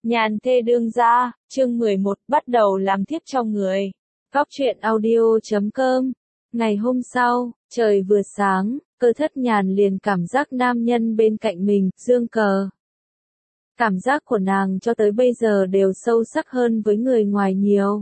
Nhàn thê đương gia, chương 11, bắt đầu làm thiếp cho người. Góc truyện audio.com. Ngày hôm sau, trời vừa sáng, Cơ Thất Nhàn liền cảm giác nam nhân bên cạnh mình, Dương Cờ. Cảm giác của nàng cho tới bây giờ đều sâu sắc hơn với người ngoài nhiều.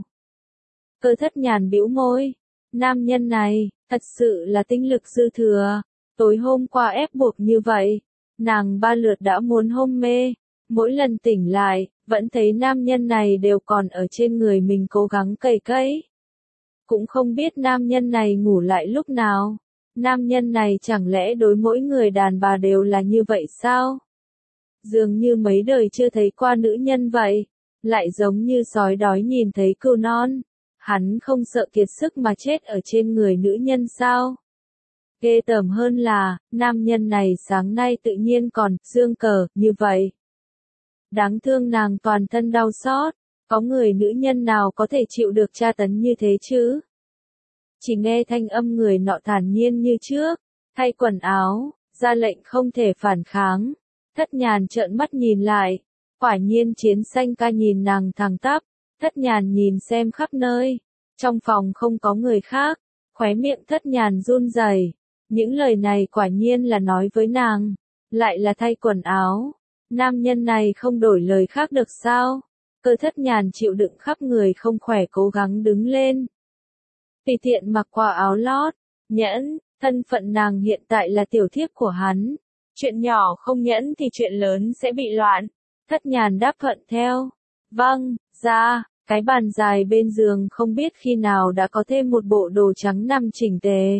Cơ Thất Nhàn bĩu môi. Nam nhân này, thật sự là tinh lực dư thừa. Tối hôm qua ép buộc như vậy, nàng 3 lượt đã muốn hôn mê. Mỗi lần tỉnh lại, vẫn thấy nam nhân này đều còn ở trên người mình cố gắng cày cấy. Cũng không biết nam nhân này ngủ lại lúc nào. Nam nhân này chẳng lẽ đối mỗi người đàn bà đều là như vậy sao? Dường như mấy đời chưa thấy qua nữ nhân vậy. Lại giống như sói đói nhìn thấy cừu non. Hắn không sợ kiệt sức mà chết ở trên người nữ nhân sao? Ghê tởm hơn là, nam nhân này sáng nay tự nhiên còn, Dương Cờ, như vậy. Đáng thương nàng toàn thân đau xót, có người nữ nhân nào có thể chịu được tra tấn như thế chứ? Chỉ nghe thanh âm người nọ thản nhiên như trước, thay quần áo, ra lệnh không thể phản kháng. Thất Nhàn trợn mắt nhìn lại, quả nhiên Chiến Xanh ca nhìn nàng thẳng tắp, Thất Nhàn nhìn xem khắp nơi, trong phòng không có người khác, khóe miệng Thất Nhàn run rẩy. Những lời này quả nhiên là nói với nàng, lại là thay quần áo. Nam nhân này không đổi lời khác được sao? Cơ Thất Nhàn chịu đựng khắp người không khỏe cố gắng đứng lên. Tùy tiện mặc qua áo lót, nhẫn, thân phận nàng hiện tại là tiểu thiếp của hắn. Chuyện nhỏ không nhẫn thì chuyện lớn sẽ bị loạn. Thất Nhàn đáp thuận theo. Vâng, ra, cái bàn dài bên giường không biết khi nào đã có thêm một bộ đồ trắng nằm chỉnh tề.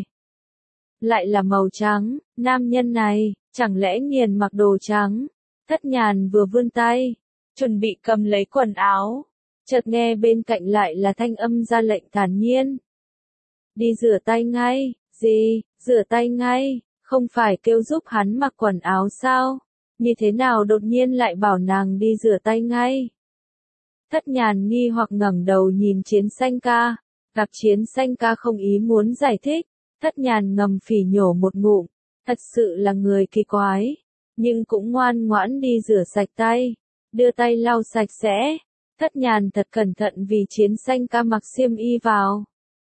Lại là màu trắng, nam nhân này, chẳng lẽ nghiền mặc đồ trắng? Thất Nhàn vừa vươn tay, chuẩn bị cầm lấy quần áo, chợt nghe bên cạnh lại là thanh âm ra lệnh thản nhiên. Đi rửa tay ngay, gì, rửa tay ngay, không phải kêu giúp hắn mặc quần áo sao? Như thế nào đột nhiên lại bảo nàng đi rửa tay ngay? Thất Nhàn nghi hoặc ngẩng đầu nhìn Chiến Xanh ca, gặp Chiến Xanh ca không ý muốn giải thích, Thất Nhàn ngầm phỉ nhổ một ngụm, thật sự là người kỳ quái. Nhưng cũng ngoan ngoãn đi rửa sạch tay, đưa tay lau sạch sẽ. Thất Nhàn thật cẩn thận vì Chiến Xanh ca mặc xiêm y vào.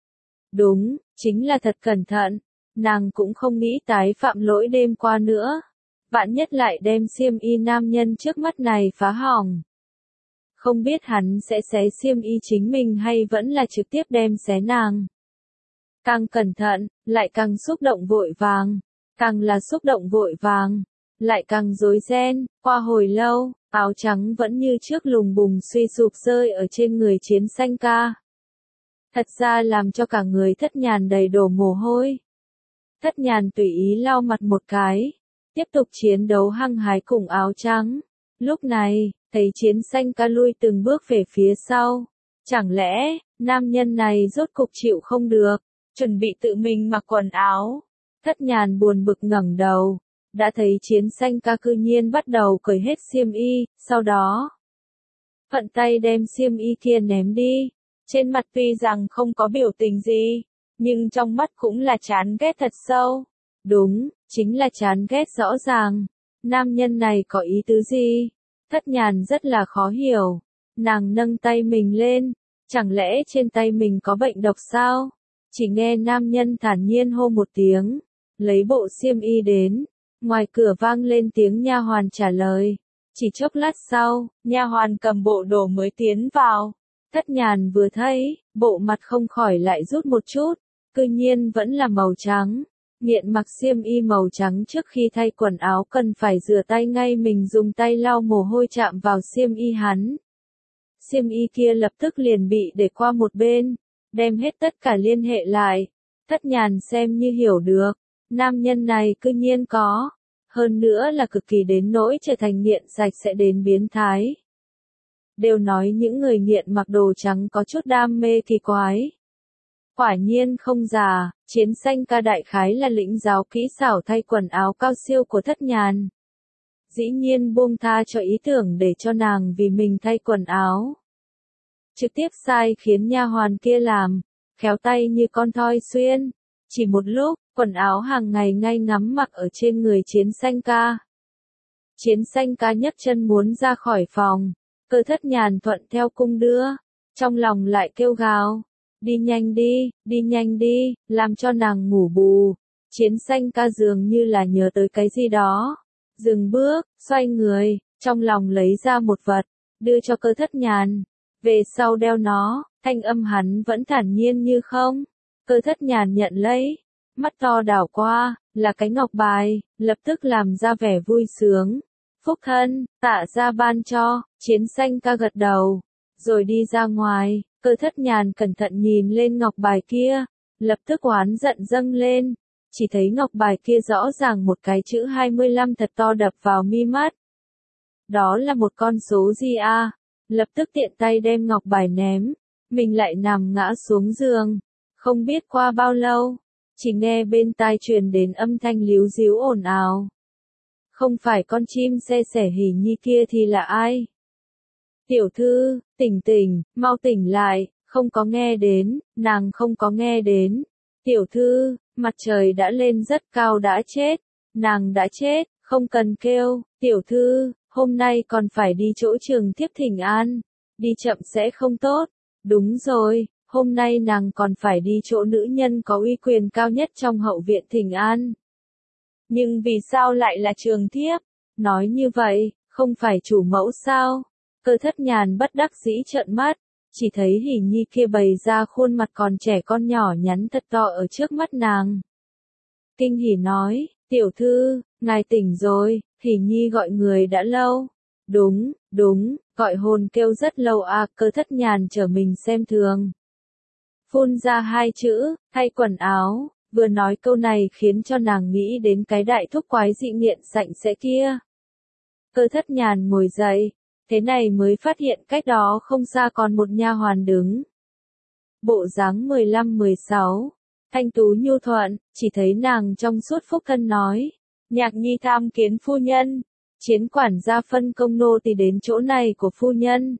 Đúng, chính là thật cẩn thận, nàng cũng không nghĩ tái phạm lỗi đêm qua nữa. Vạn nhất lại đem xiêm y nam nhân trước mắt này phá hỏng. Không biết hắn sẽ xé xiêm y chính mình hay vẫn là trực tiếp đem xé nàng. Càng cẩn thận, lại càng xúc động vội vàng, càng là xúc động vội vàng. Lại càng rối ren, qua hồi lâu, áo trắng vẫn như trước lùng bùng suy sụp rơi ở trên người Chiến Xanh ca. Thật ra làm cho cả người Thất Nhàn đầy đổ mồ hôi. Thất Nhàn tùy ý lau mặt một cái, tiếp tục chiến đấu hăng hái cùng áo trắng. Lúc này, thấy Chiến Xanh ca lui từng bước về phía sau. Chẳng lẽ, nam nhân này rốt cục chịu không được, chuẩn bị tự mình mặc quần áo. Thất Nhàn buồn bực ngẩng đầu. Đã thấy Chiến Xanh ca cư nhiên bắt đầu cởi hết xiêm y, sau đó thuận tay đem xiêm y kia ném đi. Trên mặt tuy rằng không có biểu tình gì, nhưng trong mắt cũng là chán ghét thật sâu. Đúng, chính là chán ghét rõ ràng. Nam nhân này có ý tứ gì? Thất Nhàn rất là khó hiểu. Nàng nâng tay mình lên, chẳng lẽ trên tay mình có bệnh độc sao? Chỉ nghe nam nhân thản nhiên hô một tiếng, lấy bộ xiêm y đến. Ngoài cửa vang lên tiếng nha hoàn trả lời. Chỉ chốc lát sau, nha hoàn cầm bộ đồ mới tiến vào. Thất Nhàn vừa thấy, bộ mặt không khỏi lại rút một chút. Cư nhiên vẫn là màu trắng. Nghiện mặc xiêm y màu trắng trước khi thay quần áo cần phải rửa tay ngay, mình dùng tay lau mồ hôi chạm vào xiêm y hắn. Xiêm y kia lập tức liền bị để qua một bên, đem hết tất cả liên hệ lại. Thất Nhàn xem như hiểu được. Nam nhân này cư nhiên có, hơn nữa là cực kỳ đến nỗi trở thành nghiện sạch sẽ đến biến thái. Đều nói những người nghiện mặc đồ trắng có chút đam mê kỳ quái. Quả nhiên không già, Chiến Xanh ca đại khái là lĩnh giáo kỹ xảo thay quần áo cao siêu của Thất Nhàn. Dĩ nhiên buông tha cho ý tưởng để cho nàng vì mình thay quần áo. Trực tiếp sai khiến nha hoàn kia làm, khéo tay như con thoi xuyên. Chỉ một lúc, quần áo hàng ngày ngay ngắm mặc ở trên người Chiến Xanh ca. Chiến Xanh ca nhấc chân muốn ra khỏi phòng. Cơ Thất Nhàn thuận theo cung đưa, trong lòng lại kêu gào, đi nhanh đi, làm cho nàng ngủ bù. Chiến Xanh ca dường như là nhớ tới cái gì đó, dừng bước, xoay người, trong lòng lấy ra một vật, đưa cho Cơ Thất Nhàn, về sau đeo nó, thanh âm hắn vẫn thản nhiên như không. Cơ Thất Nhàn nhận lấy, mắt to đảo qua, là cái ngọc bài, lập tức làm ra vẻ vui sướng. Phúc thân, tạ ra ban cho, Chiến Xanh ca gật đầu, rồi đi ra ngoài. Cơ Thất Nhàn cẩn thận nhìn lên ngọc bài kia, lập tức oán giận dâng lên, chỉ thấy ngọc bài kia rõ ràng một cái chữ 25 thật to đập vào mi mắt. Đó là một con số gì a? Lập tức tiện tay đem ngọc bài ném, mình lại nằm ngã xuống giường. Không biết qua bao lâu, chỉ nghe bên tai truyền đến âm thanh líu ríu ồn ào. Không phải con chim xe sẻ Hỉ Nhi kia thì là ai? Tiểu thư, tỉnh, mau tỉnh lại, không có nghe đến, nàng không có nghe đến. Tiểu thư, mặt trời đã lên rất cao đã chết, nàng đã chết, không cần kêu. Tiểu thư, hôm nay còn phải đi chỗ Trường Thiếp thỉnh an, đi chậm sẽ không tốt. Đúng rồi, hôm nay nàng còn phải đi chỗ nữ nhân có uy quyền cao nhất trong hậu viện thỉnh an. Nhưng vì sao lại là Trường Thiếp? Nói như vậy, không phải chủ mẫu sao? Cơ Thất Nhàn bất đắc dĩ trợn mắt, chỉ thấy Hỉ Nhi kia bày ra khuôn mặt còn trẻ con nhỏ nhắn thật to ở trước mắt nàng. Kinh hỉ nói, tiểu thư, ngài tỉnh rồi, Hỉ Nhi gọi người đã lâu. Đúng, gọi hồn kêu rất lâu à. Cơ Thất Nhàn trở mình xem thường, phun ra hai chữ, thay quần áo, vừa nói câu này khiến cho nàng nghĩ đến cái đại thúc quái dị nghiện sạch sẽ kia. Cơ Thất Nhàn ngồi dậy, thế này mới phát hiện cách đó không xa còn một nha hoàn đứng. Bộ dáng 15-16, thanh tú nhu thuận, chỉ thấy nàng trong suốt phúc thân nói, Nhạc Nhi tham kiến phu nhân, Chiến quản gia phân công nô tỳ đến chỗ này của phu nhân.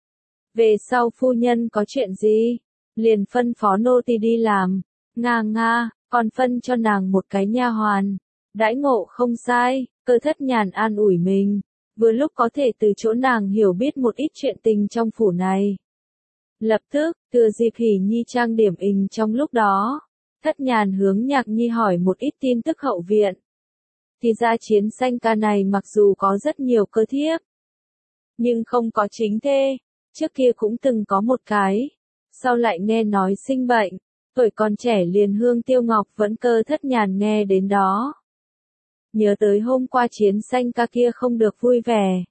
Về sau phu nhân có chuyện gì, liền phân phó nô tỳ đi làm. Nga, còn phân cho nàng một cái nha hoàn, đãi ngộ không sai. Cơ Thất Nhàn an ủi mình, vừa lúc có thể từ chỗ nàng hiểu biết một ít chuyện tình trong phủ này. Lập tức, thừa dịp Hỉ Nhi trang điểm trong lúc đó, Thất Nhàn hướng Nhạc Nhi hỏi một ít tin tức hậu viện. Thì ra Chiến Xanh ca này mặc dù có rất nhiều cơ thiếp, nhưng không có chính thê, trước kia cũng từng có một cái, sau lại nghe nói sinh bệnh, tuổi còn trẻ liền hương tiêu ngọc vẫn. Cơ Thất Nhàn nghe đến đó, nhớ tới hôm qua Chiến Xanh ca kia không được vui vẻ,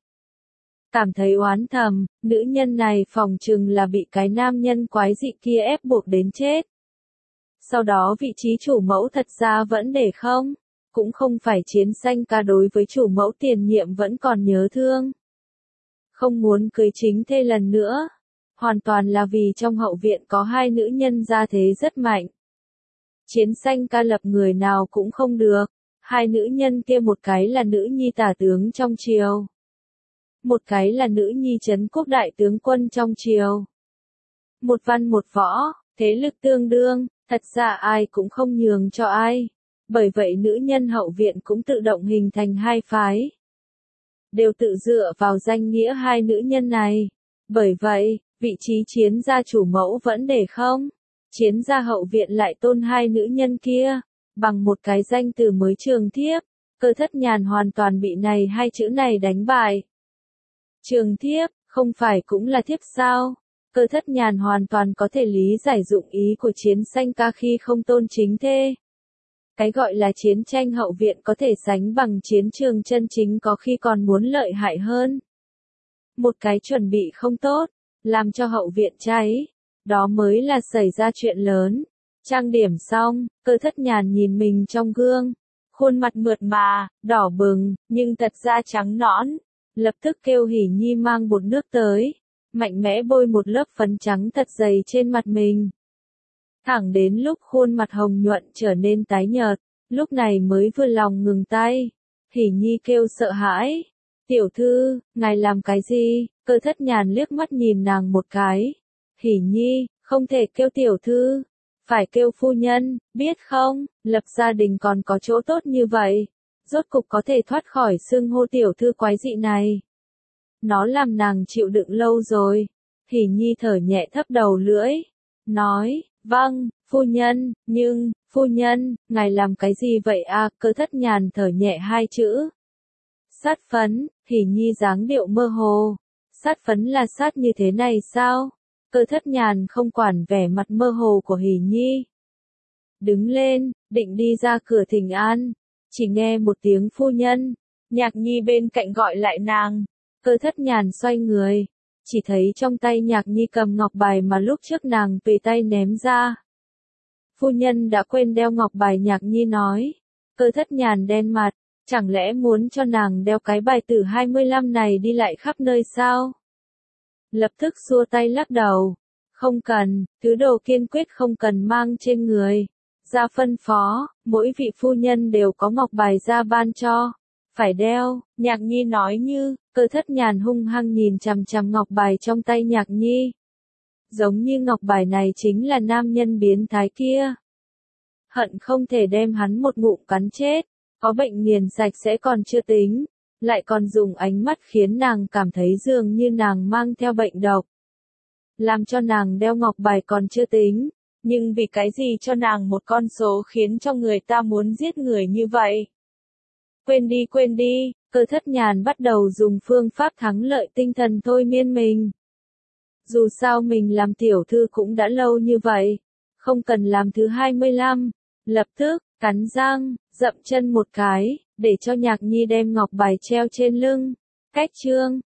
cảm thấy oán thầm, nữ nhân này phòng chừng là bị cái nam nhân quái dị kia ép buộc đến chết. Sau đó vị trí chủ mẫu thật ra vẫn để không, cũng không phải Chiến Xanh ca đối với chủ mẫu tiền nhiệm vẫn còn nhớ thương, không muốn cưới chính thê lần nữa, hoàn toàn là vì trong hậu viện có hai nữ nhân gia thế rất mạnh. Chiến Xanh ca lập người nào cũng không được, hai nữ nhân kia một cái là nữ nhi tả tướng trong triều, một cái là nữ nhi trấn quốc đại tướng quân trong triều. Một văn một võ, thế lực tương đương, thật ra ai cũng không nhường cho ai. Bởi vậy nữ nhân hậu viện cũng tự động hình thành hai phái, đều tự dựa vào danh nghĩa hai nữ nhân này. Bởi vậy, vị trí Chiến gia chủ mẫu vẫn để không, Chiến gia hậu viện lại tôn hai nữ nhân kia, bằng một cái danh từ mới Trường Thiếp. Cơ Thất Nhàn hoàn toàn bị này hai chữ này đánh bại. Trường Thiếp, không phải cũng là thiếp sao? Cơ Thất Nhàn hoàn toàn có thể lý giải dụng ý của Chiến Xanh ca khi không tôn chính thê. Cái gọi là chiến tranh hậu viện có thể sánh bằng chiến trường chân chính, có khi còn muốn lợi hại hơn. Một cái chuẩn bị không tốt, làm cho hậu viện cháy, đó mới là xảy ra chuyện lớn. Trang điểm xong, Cơ Thất Nhàn nhìn mình trong gương, khuôn mặt mượt mà, đỏ bừng, nhưng thật ra trắng nõn. Lập tức kêu Hỉ Nhi mang bột nước tới, mạnh mẽ bôi một lớp phấn trắng thật dày trên mặt mình. Thẳng đến lúc khuôn mặt hồng nhuận trở nên tái nhợt, lúc này mới vừa lòng ngừng tay. Hỉ Nhi kêu sợ hãi, tiểu thư, ngài làm cái gì? Cơ Thất Nhàn liếc mắt nhìn nàng một cái. Hỉ Nhi, không thể kêu tiểu thư, phải kêu phu nhân, biết không, lập gia đình còn có chỗ tốt như vậy, rốt cục có thể thoát khỏi xưng hô tiểu thư quái dị này. nó làm nàng chịu đựng lâu rồi. Hỷ Nhi thở nhẹ thấp đầu lưỡi, nói, vâng, phu nhân, nhưng, phu nhân, ngài làm cái gì vậy à? Cơ Thất Nhàn thở nhẹ hai chữ. Sát phấn. Hỷ Nhi dáng điệu mơ hồ. Sát phấn là sát như thế này sao? Cơ Thất Nhàn không quản vẻ mặt mơ hồ của Hỷ Nhi. Đứng lên, định đi ra cửa thỉnh an. Chỉ nghe một tiếng phu nhân. Nhạc Nhi bên cạnh gọi lại nàng. Cơ Thất Nhàn xoay người. Chỉ thấy trong tay Nhạc Nhi cầm ngọc bài mà lúc trước nàng tùy tay ném ra. Phu nhân đã quên đeo ngọc bài, Nhạc Nhi nói. Cơ Thất Nhàn đen mặt. Chẳng lẽ muốn cho nàng đeo cái bài tử 25 này đi lại khắp nơi sao? Lập tức xua tay lắc đầu. Không cần, thứ đồ kiên quyết không cần mang trên người. Ra phân phó, mỗi vị phu nhân đều có ngọc bài ra ban cho. Phải đeo, Nhạc Nhi nói như, Cơ Thất Nhàn hung hăng nhìn chằm chằm ngọc bài trong tay Nhạc Nhi. Giống như ngọc bài này chính là nam nhân biến thái kia. Hận không thể đem hắn một ngụm cắn chết. Có bệnh nghiền sạch sẽ còn chưa tính, lại còn dùng ánh mắt khiến nàng cảm thấy dường như nàng mang theo bệnh độc. Làm cho nàng đeo ngọc bài còn chưa tính, nhưng vì cái gì cho nàng một con số khiến cho người ta muốn giết người như vậy? Quên đi, Cơ Thất Nhàn bắt đầu dùng phương pháp thắng lợi tinh thần thôi miên mình. Dù sao mình làm tiểu thư cũng đã lâu như vậy, không cần làm thứ 25, lập tức, cắn răng, dậm chân một cái, để cho Nhạc Nhi đem ngọc bài treo trên lưng. Cách chương